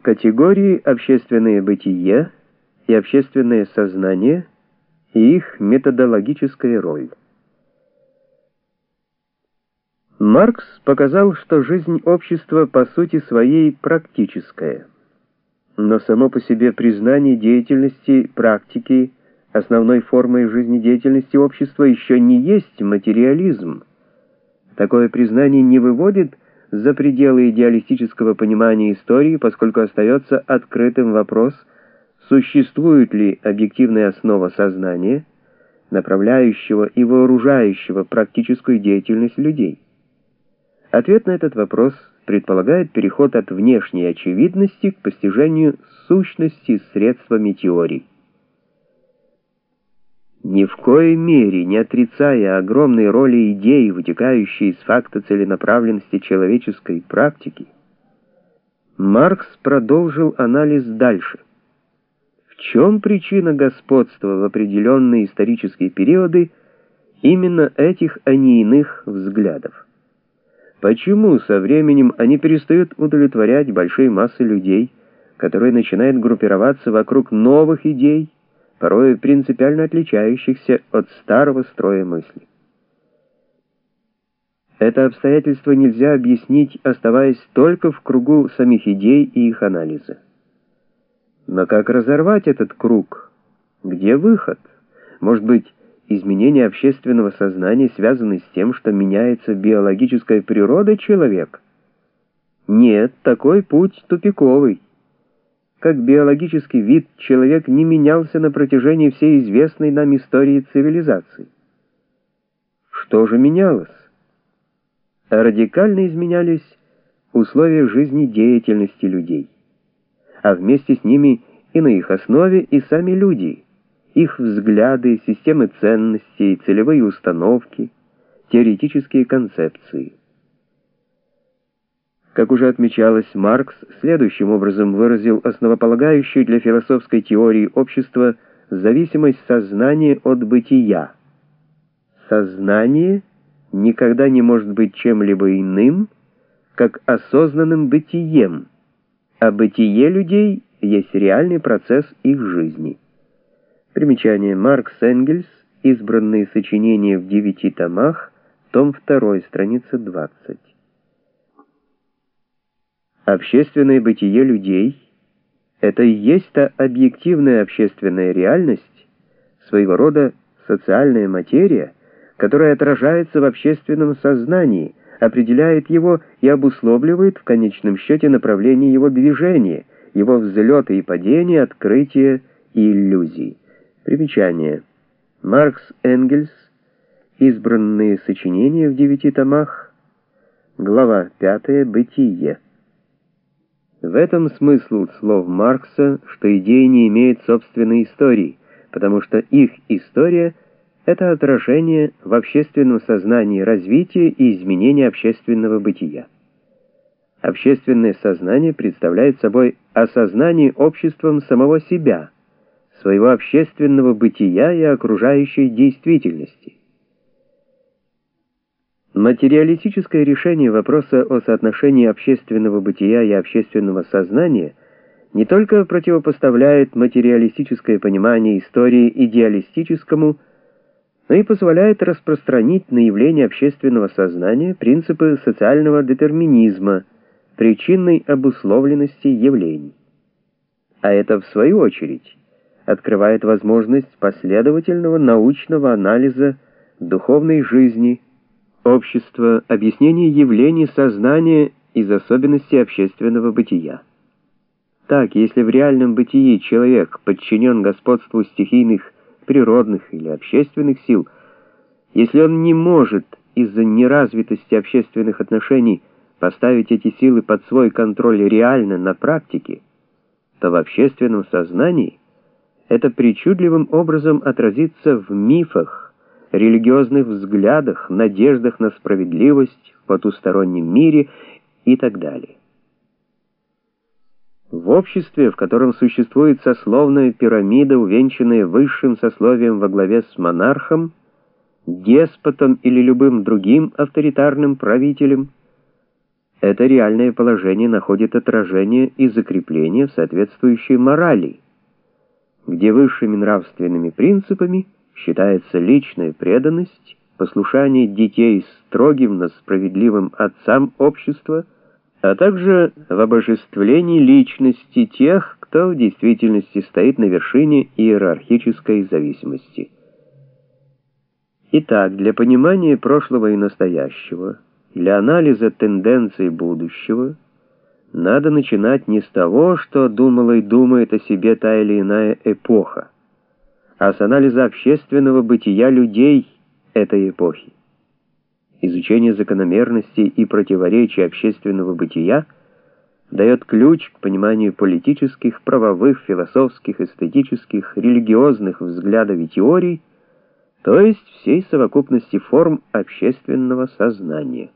Категории общественное бытие и общественное сознание и их методологическая роль. Маркс показал, что жизнь общества по сути своей практическая, но само по себе признание деятельности практики основной формой жизнедеятельности общества еще не есть материализм. Такое признание не выводит за пределы идеалистического понимания истории, поскольку остается открытым вопрос, существует ли объективная основа сознания, направляющего и вооружающего практическую деятельность людей. Ответ на этот вопрос предполагает переход от внешней очевидности к постижению сущности средствами теорий. Ни в коей мере не отрицая огромной роли идей, вытекающей из факта целенаправленности человеческой практики, Маркс продолжил анализ дальше. В чем причина господства в определенные исторические периоды именно этих, а не иных взглядов? Почему со временем они перестают удовлетворять большие массы людей, которые начинают группироваться вокруг новых идей, порой принципиально отличающихся от старого строя мысли? Это обстоятельство нельзя объяснить, оставаясь только в кругу самих идей и их анализа. Но как разорвать этот круг? Где выход? Может быть, изменение общественного сознания связано с тем, что меняется биологическая природа человека? Нет, такой путь тупиковый. Как биологический вид, человек не менялся на протяжении всей известной нам истории цивилизации. Что же менялось? Радикально изменялись условия жизнедеятельности людей, а вместе с ними и на их основе и сами люди, их взгляды, системы ценностей, целевые установки, теоретические концепции. Как уже отмечалось, Маркс следующим образом выразил основополагающую для философской теории общества зависимость сознания от бытия. Сознание никогда не может быть чем-либо иным, как осознанным бытием, а бытие людей есть реальный процесс их жизни. Примечание: Маркс Энгельс. Избранные сочинения в 9 томах. Том 2, страница 20. Общественное бытие людей — это и есть та объективная общественная реальность, своего рода социальная материя, которая отражается в общественном сознании, определяет его и обусловливает в конечном счете направление его движения, его взлета и падения, открытия и иллюзий. Примечание: Маркс Энгельс. Избранные сочинения в 9 томах. Глава 5. Бытие. В этом смысл слов Маркса, что идеи не имеют собственной истории, потому что их история — это отражение в общественном сознании развития и изменения общественного бытия. Общественное сознание представляет собой осознание обществом самого себя, своего общественного бытия и окружающей действительности. Материалистическое решение вопроса о соотношении общественного бытия и общественного сознания не только противопоставляет материалистическое понимание истории идеалистическому, но и позволяет распространить на явление общественного сознания принципы социального детерминизма, причинной обусловленности явлений. А это, в свою очередь, открывает возможность последовательного научного анализа духовной жизни, общества, объяснения явлений сознания из особенностей общественного бытия. Так, если в реальном бытии человек подчинен господству стихийных, природных или общественных сил, если он не может из-за неразвитости общественных отношений поставить эти силы под свой контроль реально на практике, то в общественном сознании это причудливым образом отразится в мифах, религиозных взглядах, надеждах на справедливость в потустороннем мире и так далее. В обществе, в котором существует сословная пирамида, увенчанная высшим сословием во главе с монархом, деспотом или любым другим авторитарным правителем, это реальное положение находит отражение и закрепление в соответствующей морали, где высшими нравственными принципами считается личная преданность, послушание детей строгим, но справедливым отцам общества, а также в обожествлении личности тех, кто в действительности стоит на вершине иерархической зависимости. Итак, для понимания прошлого и настоящего, для анализа тенденций будущего, надо начинать не с того, что думала и думает о себе та или иная эпоха, а с анализа общественного бытия людей этой эпохи. Изучение закономерностей и противоречий общественного бытия дает ключ к пониманию политических, правовых, философских, эстетических, религиозных взглядов и теорий, то есть всей совокупности форм общественного сознания.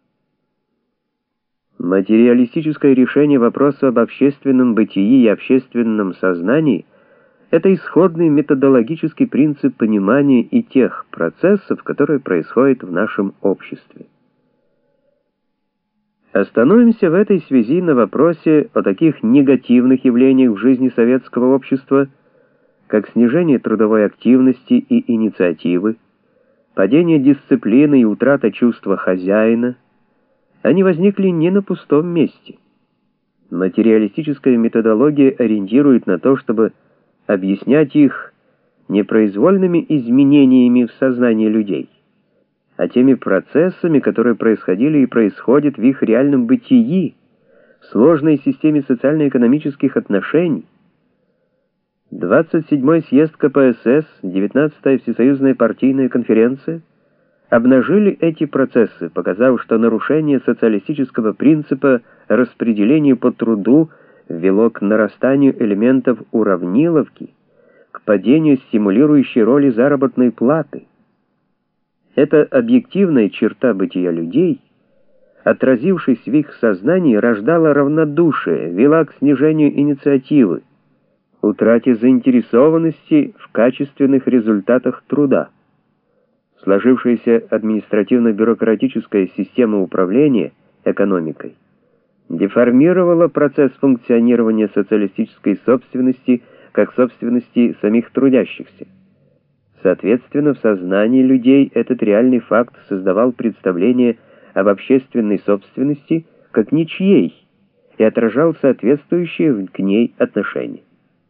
Материалистическое решение вопроса об общественном бытии и общественном сознании — это исходный методологический принцип понимания и тех процессов, которые происходят в нашем обществе. Остановимся в этой связи на вопросе о таких негативных явлениях в жизни советского общества, как снижение трудовой активности и инициативы, падение дисциплины и утрата чувства хозяина. Они возникли не на пустом месте. Материалистическая методология ориентирует на то, чтобы объяснять их не произвольными изменениями в сознании людей, а теми процессами, которые происходили и происходят в их реальном бытии, в сложной системе социально-экономических отношений. 27-й съезд КПСС, 19-я Всесоюзная партийная конференция обнажили эти процессы, показав, что нарушение социалистического принципа распределения по труду вело к нарастанию элементов уравниловки, к падению стимулирующей роли заработной платы. Эта объективная черта бытия людей, отразившись в их сознании, рождала равнодушие, вела к снижению инициативы, утрате заинтересованности в качественных результатах труда. Сложившаяся административно-бюрократическая система управления экономикой деформировала процесс функционирования социалистической собственности как собственности самих трудящихся. Соответственно, в сознании людей этот реальный факт создавал представление об общественной собственности как ничьей и отражал соответствующие к ней отношения.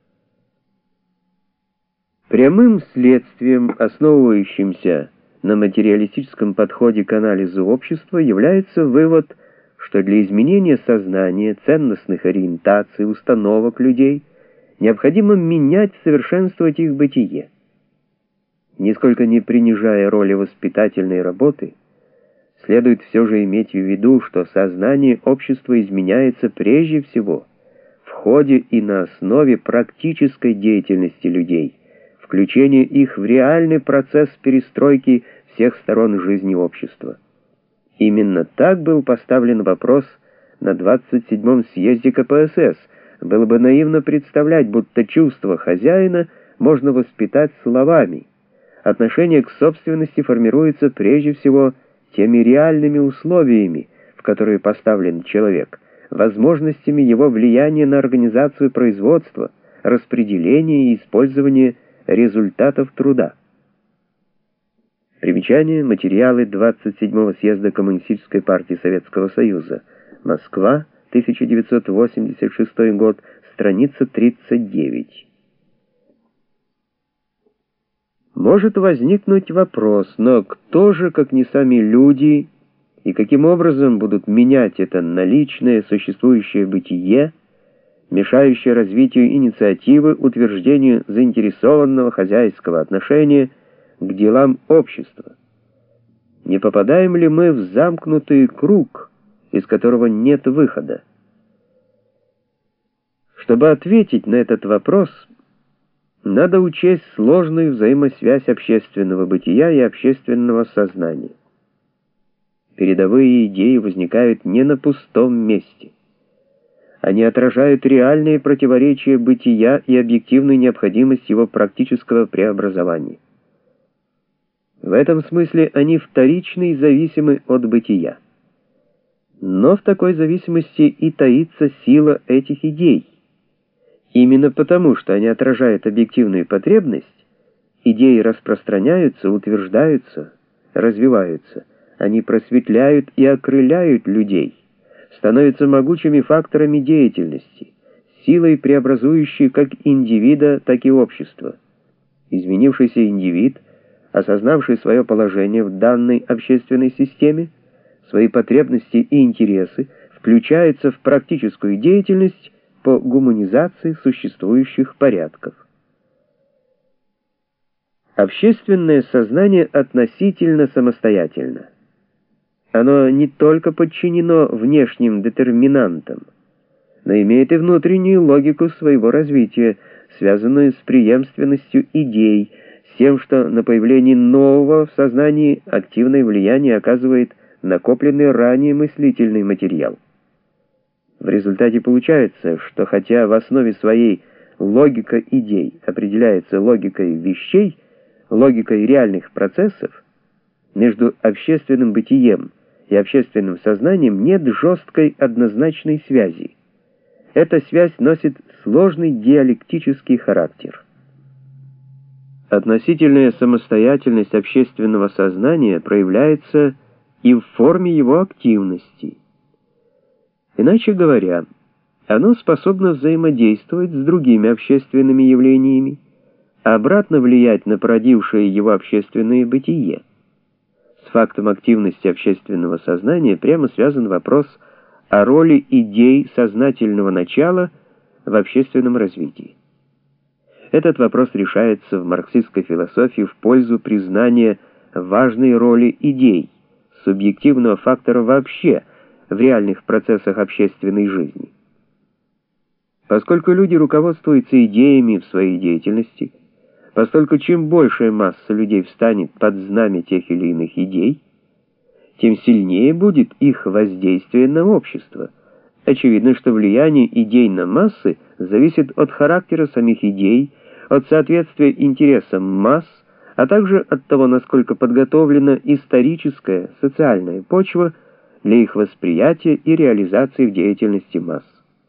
Прямым следствием, основывающимся на материалистическом подходе к анализу общества, является вывод, что для изменения сознания, ценностных ориентаций, установок людей необходимо менять, совершенствовать их бытие. Нисколько не принижая роли воспитательной работы, следует все же иметь в виду, что сознание общества изменяется прежде всего в ходе и на основе практической деятельности людей, включение их в реальный процесс перестройки всех сторон жизни общества. Именно так был поставлен вопрос на 27-м съезде КПСС. Было бы наивно представлять, будто чувство хозяина можно воспитать словами. Отношение к собственности формируется прежде всего теми реальными условиями, в которые поставлен человек, возможностями его влияния на организацию производства, распределение и использование результатов труда. Примечание. Материалы 27-го съезда Коммунистической партии Советского Союза. Москва, 1986 год, страница 39. Может возникнуть вопрос, но кто же, как не сами люди, и каким образом будут менять это наличное существующее бытие, мешающее развитию инициативы, утверждению заинтересованного хозяйского отношения к делам общества? Не попадаем ли мы в замкнутый круг, из которого нет выхода? Чтобы ответить на этот вопрос, надо учесть сложную взаимосвязь общественного бытия и общественного сознания. Передовые идеи возникают не на пустом месте. Они отражают реальные противоречия бытия и объективную необходимость его практического преобразования. В этом смысле они вторичны и зависимы от бытия. Но в такой зависимости и таится сила этих идей. Именно потому, что они отражают объективную потребность, идеи распространяются, утверждаются, развиваются. Они просветляют и окрыляют людей, становятся могучими факторами деятельности, силой, преобразующей как индивида, так и общество. Изменившийся индивид, осознавший свое положение в данной общественной системе, свои потребности и интересы, включается в практическую деятельность по гуманизации существующих порядков. Общественное сознание относительно самостоятельно. Оно не только подчинено внешним детерминантам, но имеет и внутреннюю логику своего развития, связанную с преемственностью идей, с тем, что на появление нового в сознании активное влияние оказывает накопленный ранее мыслительный материал. В результате получается, что хотя в основе своей логика идей определяется логикой вещей, логикой реальных процессов, между общественным бытием и общественным сознанием нет жесткой однозначной связи. Эта связь носит сложный диалектический характер. Относительная самостоятельность общественного сознания проявляется и в форме его активности. Иначе говоря, оно способно взаимодействовать с другими общественными явлениями, а обратно влиять на породившее его общественное бытие. С фактом активности общественного сознания прямо связан вопрос о роли идей сознательного начала в общественном развитии. Этот вопрос решается в марксистской философии в пользу признания важной роли идей, субъективного фактора вообще в реальных процессах общественной жизни. Поскольку люди руководствуются идеями в своей деятельности, поскольку чем большая масса людей встанет под знамя тех или иных идей, тем сильнее будет их воздействие на общество. Очевидно, что влияние идей на массы зависит от характера самих идей, от соответствия интересам масс, а также от того, насколько подготовлена историческая, социальная почва для их восприятия и реализации в деятельности масс.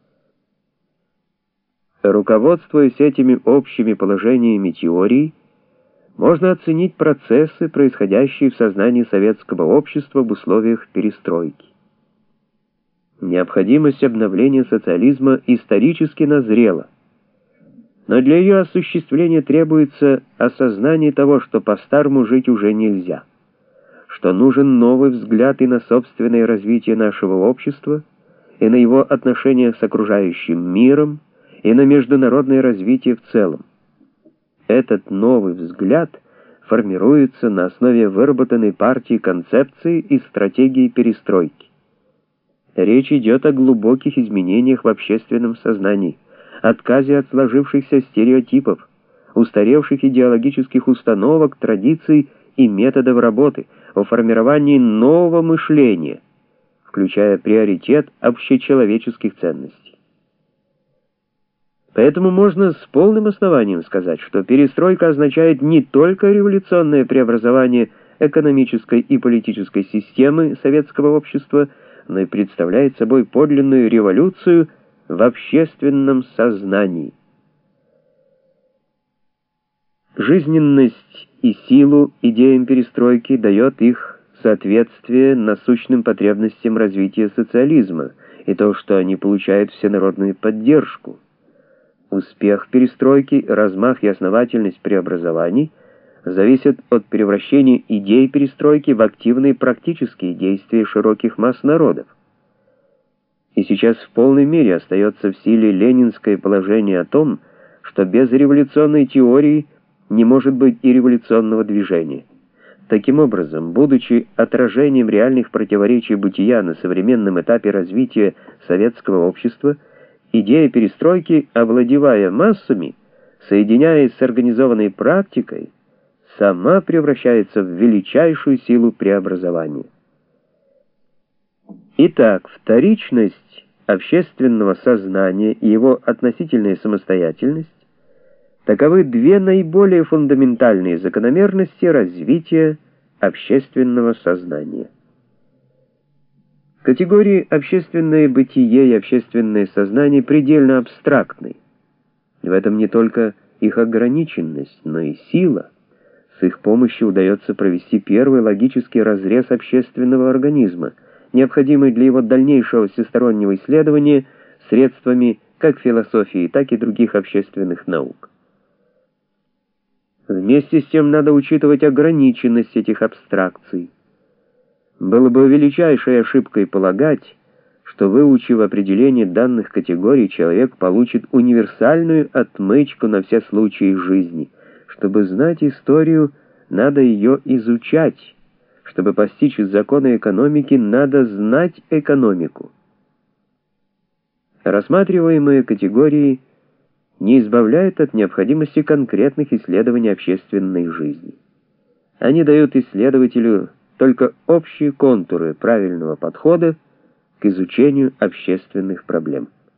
Руководствуясь этими общими положениями теории, можно оценить процессы, происходящие в сознании советского общества в условиях перестройки. Необходимость обновления социализма исторически назрела, но для ее осуществления требуется осознание того, что по-старому жить уже нельзя, что нужен новый взгляд и на собственное развитие нашего общества, и на его отношения с окружающим миром, и на международное развитие в целом. Этот новый взгляд формируется на основе выработанной партией концепции и стратегии перестройки. Речь идет о глубоких изменениях в общественном сознании, отказе от сложившихся стереотипов, устаревших идеологических установок, традиций и методов работы, о формировании нового мышления, включая приоритет общечеловеческих ценностей. Поэтому можно с полным основанием сказать, что перестройка означает не только революционное преобразование экономической и политической системы советского общества, но и представляет собой подлинную революцию в общественном сознании. Жизненность и силу идеям перестройки дает их соответствие насущным потребностям развития социализма и то, что они получают всенародную поддержку. Успех перестройки, размах и основательность преобразований зависят от превращения идей перестройки в активные практические действия широких масс народов. И сейчас в полной мере остается в силе ленинское положение о том, что без революционной теории не может быть и революционного движения. Таким образом, будучи отражением реальных противоречий бытия на современном этапе развития советского общества, идея перестройки, овладевая массами, соединяясь с организованной практикой, сама превращается в величайшую силу преобразования. Итак, вторичность общественного сознания и его относительная самостоятельность — таковы две наиболее фундаментальные закономерности развития общественного сознания. Категории общественное бытие и общественное сознание предельно абстрактны. В этом не только их ограниченность, но и сила. С их помощью удается провести первый логический разрез общественного организма, необходимый для его дальнейшего всестороннего исследования средствами как философии, так и других общественных наук. Вместе с тем надо учитывать ограниченность этих абстракций. Было бы величайшей ошибкой полагать, что, выучив определение данных категорий, человек получит универсальную отмычку на все случаи жизни. Чтобы знать историю, надо ее изучать. Чтобы постичь законы экономики, надо знать экономику. Рассматриваемые категории не избавляют от необходимости конкретных исследований общественной жизни. Они дают исследователю только общие контуры правильного подхода к изучению общественных проблем.